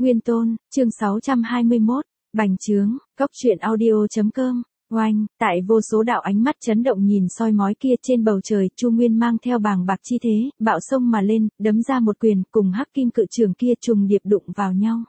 Nguyên Tôn, chương 621, bành trướng, cóc truyện audio.com. Oanh, tại vô số đạo ánh mắt chấn động nhìn soi mói kia trên bầu trời, Chu Nguyên mang theo bàng bạc chi thế, bạo sông mà lên, đấm ra một quyền, cùng hắc kim cự trường kia trùng điệp đụng vào nhau.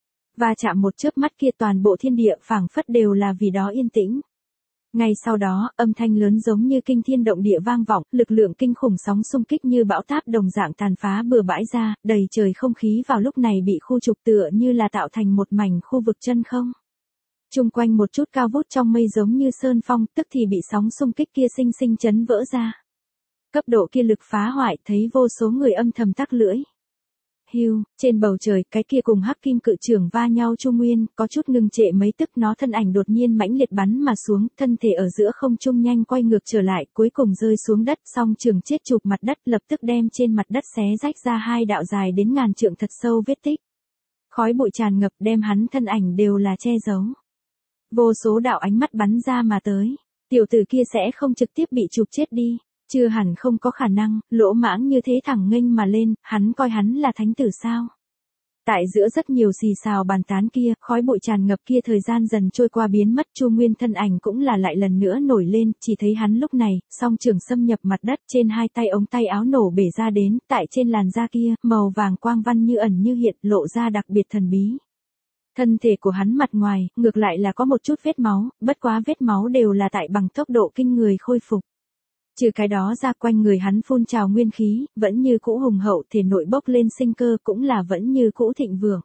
Và chạm một chớp mắt kia toàn bộ thiên địa phảng phất đều là vì đó yên tĩnh. Ngay sau đó, âm thanh lớn giống như kinh thiên động địa vang vọng, lực lượng kinh khủng sóng xung kích như bão táp đồng dạng tàn phá bừa bãi ra, đầy trời không khí vào lúc này bị khu trục tựa như là tạo thành một mảnh khu vực chân không. Chung quanh một chút cao vút trong mây giống như sơn phong, tức thì bị sóng xung kích kia sinh sinh chấn vỡ ra. Cấp độ kia lực phá hoại thấy vô số người âm thầm tắc lưỡi. Hưu, trên bầu trời, cái kia cùng hắc kim cự trường va nhau Chu Nguyên, có chút ngừng trệ mấy tức nó thân ảnh đột nhiên mãnh liệt bắn mà xuống, thân thể ở giữa không trung nhanh quay ngược trở lại, cuối cùng rơi xuống đất, song trường chết chụp mặt đất, lập tức đem trên mặt đất xé rách ra hai đạo dài đến ngàn trượng thật sâu vết tích. Khói bụi tràn ngập đem hắn thân ảnh đều là che giấu. Vô số đạo ánh mắt bắn ra mà tới, tiểu tử kia sẽ không trực tiếp bị chụp chết đi. Chưa hẳn không có khả năng, lỗ mãng như thế thẳng nghênh mà lên, hắn coi hắn là thánh tử sao. Tại giữa rất nhiều xì xào bàn tán kia, khói bụi tràn ngập kia thời gian dần trôi qua biến mất, Chu Nguyên thân ảnh cũng là lại lần nữa nổi lên, chỉ thấy hắn lúc này, song trường xâm nhập mặt đất, trên hai tay ống tay áo nổ bể ra đến, tại trên làn da kia, màu vàng quang văn như ẩn như hiện, lộ ra đặc biệt thần bí. Thân thể của hắn mặt ngoài, ngược lại là có một chút vết máu, bất quá vết máu đều là tại bằng tốc độ kinh người khôi phục. Trừ cái đó ra quanh người hắn phun trào nguyên khí, vẫn như cũ hùng hậu, thể nội bốc lên sinh cơ cũng là vẫn như cũ thịnh vượng.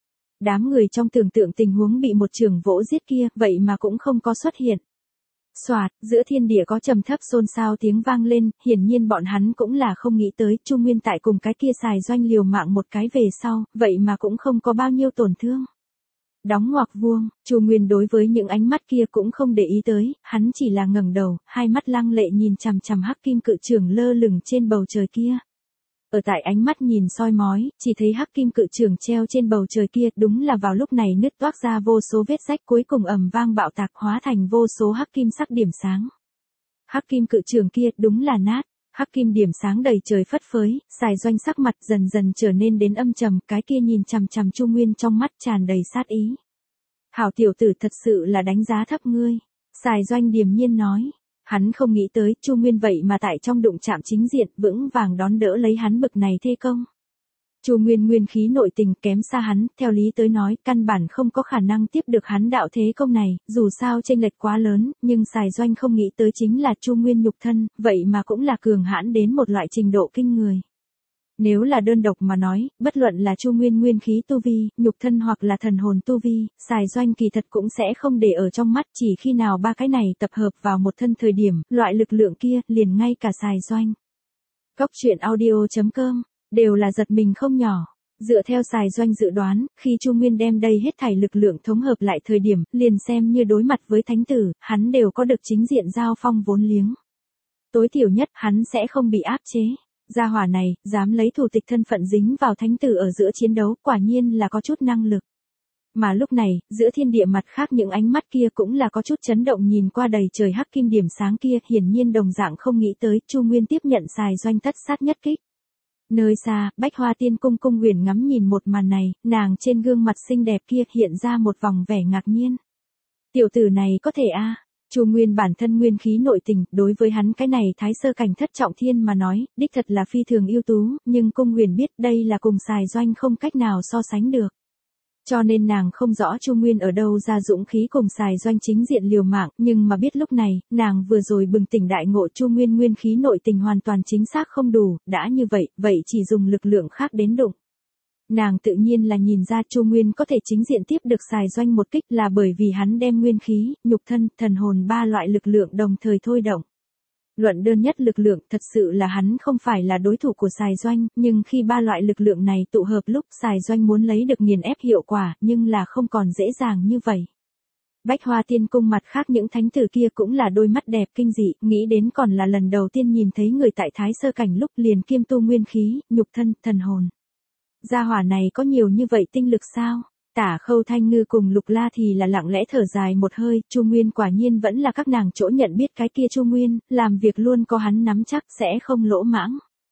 Đám người trong tưởng tượng tình huống bị một trường vỗ giết kia, vậy mà cũng không có xuất hiện. Soạt, giữa thiên địa có trầm thấp xôn xao tiếng vang lên, hiển nhiên bọn hắn cũng là không nghĩ tới, Chu Nguyên tại cùng cái kia xài doanh liều mạng một cái về sau, vậy mà cũng không có bao nhiêu tổn thương. Đóng ngoặc vuông, Chu Nguyên đối với những ánh mắt kia cũng không để ý tới, hắn chỉ là ngẩng đầu, hai mắt lăng lệ nhìn chằm chằm hắc kim cự trường lơ lửng trên bầu trời kia. Ở tại ánh mắt nhìn soi mói, chỉ thấy hắc kim cự trường treo trên bầu trời kia, đúng là vào lúc này nứt toác ra vô số vết rách, cuối cùng ầm vang bạo tạc hóa thành vô số hắc kim sắc điểm sáng. Hắc kim cự trường kia đúng là nát. Hắc kim điểm sáng đầy trời phất phới, xài doanh sắc mặt dần dần trở nên đến âm trầm, cái kia nhìn chằm chằm Chu Nguyên trong mắt tràn đầy sát ý. Hảo tiểu tử thật sự là đánh giá thấp ngươi, xài doanh điềm nhiên nói. Hắn không nghĩ tới Chu Nguyên vậy mà tại trong đụng chạm chính diện vững vàng đón đỡ lấy hắn bực này thê công. Chu Nguyên nguyên khí nội tình kém xa hắn, theo lý tới nói, căn bản không có khả năng tiếp được hắn đạo thế công này, dù sao chênh lệch quá lớn, nhưng xài doanh không nghĩ tới chính là Chu Nguyên nhục thân, vậy mà cũng là cường hãn đến một loại trình độ kinh người. Nếu là đơn độc mà nói, bất luận là Chu Nguyên nguyên khí tu vi, nhục thân hoặc là thần hồn tu vi, xài doanh kỳ thật cũng sẽ không để ở trong mắt, chỉ khi nào ba cái này tập hợp vào một thân thời điểm, loại lực lượng kia, liền ngay cả xài doanh. Cóc truyện audio.com đều là giật mình không nhỏ. Dựa theo xài doanh dự đoán, khi Chu Nguyên đem đây hết thảy lực lượng thống hợp lại thời điểm, liền xem như đối mặt với thánh tử, hắn đều có được chính diện giao phong vốn liếng. Tối thiểu nhất, hắn sẽ không bị áp chế. Gia hỏa này, dám lấy thủ tịch thân phận dính vào thánh tử ở giữa chiến đấu, quả nhiên là có chút năng lực. Mà lúc này, giữa thiên địa mặt khác những ánh mắt kia cũng là có chút chấn động nhìn qua đầy trời hắc kim điểm sáng kia, hiển nhiên đồng dạng không nghĩ tới, Chu Nguyên tiếp nhận xài doanh tất sát nhất kích. Nơi xa, Bách Hoa Tiên Cung Cung Huyền ngắm nhìn một màn này, nàng trên gương mặt xinh đẹp kia hiện ra một vòng vẻ ngạc nhiên. Tiểu tử này có thể a? Chu Nguyên bản thân nguyên khí nội tình, đối với hắn cái này thái sơ cảnh thất trọng thiên mà nói, đích thật là phi thường ưu tú, nhưng Cung Huyền biết đây là cùng xài doanh không cách nào so sánh được. Cho nên nàng không rõ Chu Nguyên ở đâu ra dũng khí cùng xài doanh chính diện liều mạng, nhưng mà biết lúc này, nàng vừa rồi bừng tỉnh đại ngộ Chu Nguyên nguyên khí nội tình hoàn toàn chính xác không đủ, đã như vậy chỉ dùng lực lượng khác đến đụng. Nàng tự nhiên là nhìn ra Chu Nguyên có thể chính diện tiếp được xài doanh một kích là bởi vì hắn đem nguyên khí, nhục thân, thần hồn ba loại lực lượng đồng thời thôi động. Luận đơn nhất lực lượng thật sự là hắn không phải là đối thủ của xài doanh, nhưng khi ba loại lực lượng này tụ hợp lúc xài doanh muốn lấy được nghiền ép hiệu quả, nhưng là không còn dễ dàng như vậy. Bách Hoa Tiên Cung mặt khác những thánh tử kia cũng là đôi mắt đẹp kinh dị, nghĩ đến còn là lần đầu tiên nhìn thấy người tại thái sơ cảnh lúc liền kiêm tu nguyên khí, nhục thân, thần hồn. Gia hỏa này có nhiều như vậy tinh lực sao? Tả Khâu Thanh Ngư cùng Lục La thì là lặng lẽ thở dài một hơi, Chu Nguyên quả nhiên vẫn là các nàng chỗ nhận biết cái kia Chu Nguyên, làm việc luôn có hắn nắm chắc sẽ không lỗ mãng.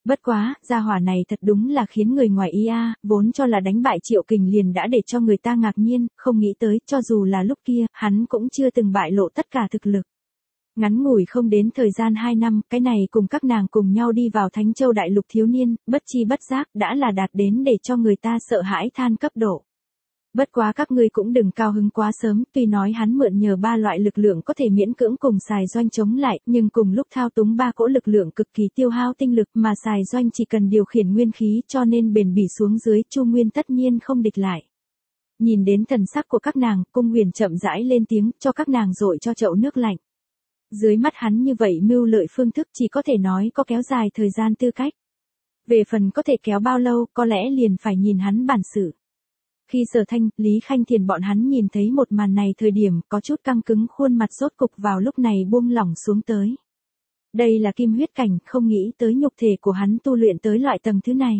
Bất quá, gia hỏa này thật đúng là khiến người ngoài ý a, vốn cho là đánh bại Triệu Kình liền đã để cho người ta ngạc nhiên, không nghĩ tới, cho dù là lúc kia, hắn cũng chưa từng bại lộ tất cả thực lực. Ngắn ngủi không đến thời gian 2 năm, cái này cùng các nàng cùng nhau đi vào Thánh Châu Đại Lục thiếu niên, bất chi bất giác, đã là đạt đến để cho người ta sợ hãi than cấp độ. Bất quá các ngươi cũng đừng cao hứng quá sớm, tuy nói hắn mượn nhờ 3 loại lực lượng có thể miễn cưỡng cùng xài doanh chống lại, nhưng cùng lúc thao túng 3 cỗ lực lượng cực kỳ tiêu hao tinh lực mà xài doanh chỉ cần điều khiển nguyên khí cho nên bền bỉ xuống dưới, Chu Nguyên tất nhiên không địch lại. Nhìn đến thần sắc của các nàng, Cung Huyền chậm rãi lên tiếng, cho các nàng dội cho chậu nước lạnh. Dưới mắt hắn như vậy mưu lợi phương thức chỉ có thể nói có kéo dài thời gian tư cách. Về phần có thể kéo bao lâu, có lẽ liền phải nhìn hắn bản sự. Khi Sở Thanh, Lý Khanh Thiền bọn hắn nhìn thấy một màn này thời điểm có chút căng cứng khuôn mặt rốt cục vào lúc này buông lỏng xuống tới. Đây là kim huyết cảnh, không nghĩ tới nhục thể của hắn tu luyện tới loại tầng thứ này.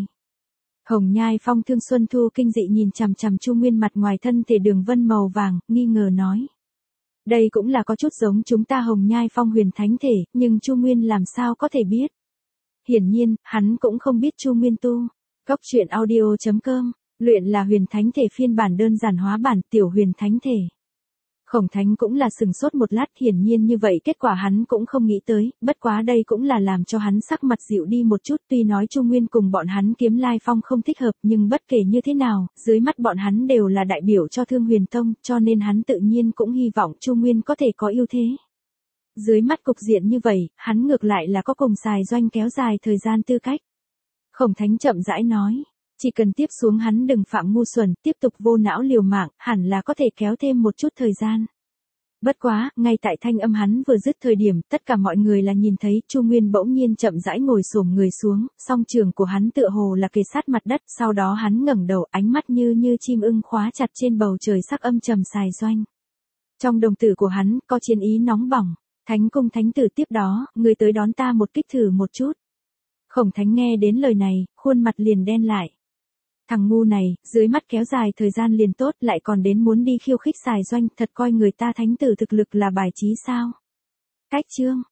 Hồng Nhai Phong Thương Xuân Thu kinh dị nhìn chằm chằm Chu Nguyên mặt ngoài thân thể đường vân màu vàng, nghi ngờ nói. Đây cũng là có chút giống chúng ta Hồng Nhai Phong huyền thánh thể, nhưng Chu Nguyên làm sao có thể biết. Hiển nhiên, hắn cũng không biết Chu Nguyên tu. Cốc truyện audio.com, luyện là huyền thánh thể phiên bản đơn giản hóa bản tiểu huyền thánh thể. Khổng Thánh cũng là sừng sốt một lát, hiển nhiên như vậy kết quả hắn cũng không nghĩ tới, bất quá đây cũng là làm cho hắn sắc mặt dịu đi một chút, tuy nói Chu Nguyên cùng bọn hắn Kiếm Lai Phong không thích hợp, nhưng bất kể như thế nào, dưới mắt bọn hắn đều là đại biểu cho Thương Huyền Tông, cho nên hắn tự nhiên cũng hy vọng Chu Nguyên có thể có ưu thế. Dưới mắt cục diện như vậy, hắn ngược lại là có cùng xài doanh kéo dài thời gian tư cách. Khổng Thánh chậm rãi nói. Chỉ cần tiếp xuống hắn đừng phạm ngu xuẩn, tiếp tục vô não liều mạng, hẳn là có thể kéo thêm một chút thời gian. Bất quá, ngay tại thanh âm hắn vừa dứt thời điểm, tất cả mọi người là nhìn thấy Chu Nguyên bỗng nhiên chậm rãi ngồi xổm người xuống, song trường của hắn tựa hồ là kề sát mặt đất, sau đó hắn ngẩng đầu, ánh mắt như chim ưng khóa chặt trên bầu trời sắc âm trầm xài doanh. Trong đồng tử của hắn có chiến ý nóng bỏng, Thánh Cung Thánh Tử tiếp đó, người tới đón ta một kích thử một chút. Khổng Thánh nghe đến lời này, khuôn mặt liền đen lại. Thằng ngu này, dưới mắt kéo dài thời gian liền tốt lại còn đến muốn đi khiêu khích xài doanh, thật coi người ta thánh tử thực lực là bài trí sao. Cách chương.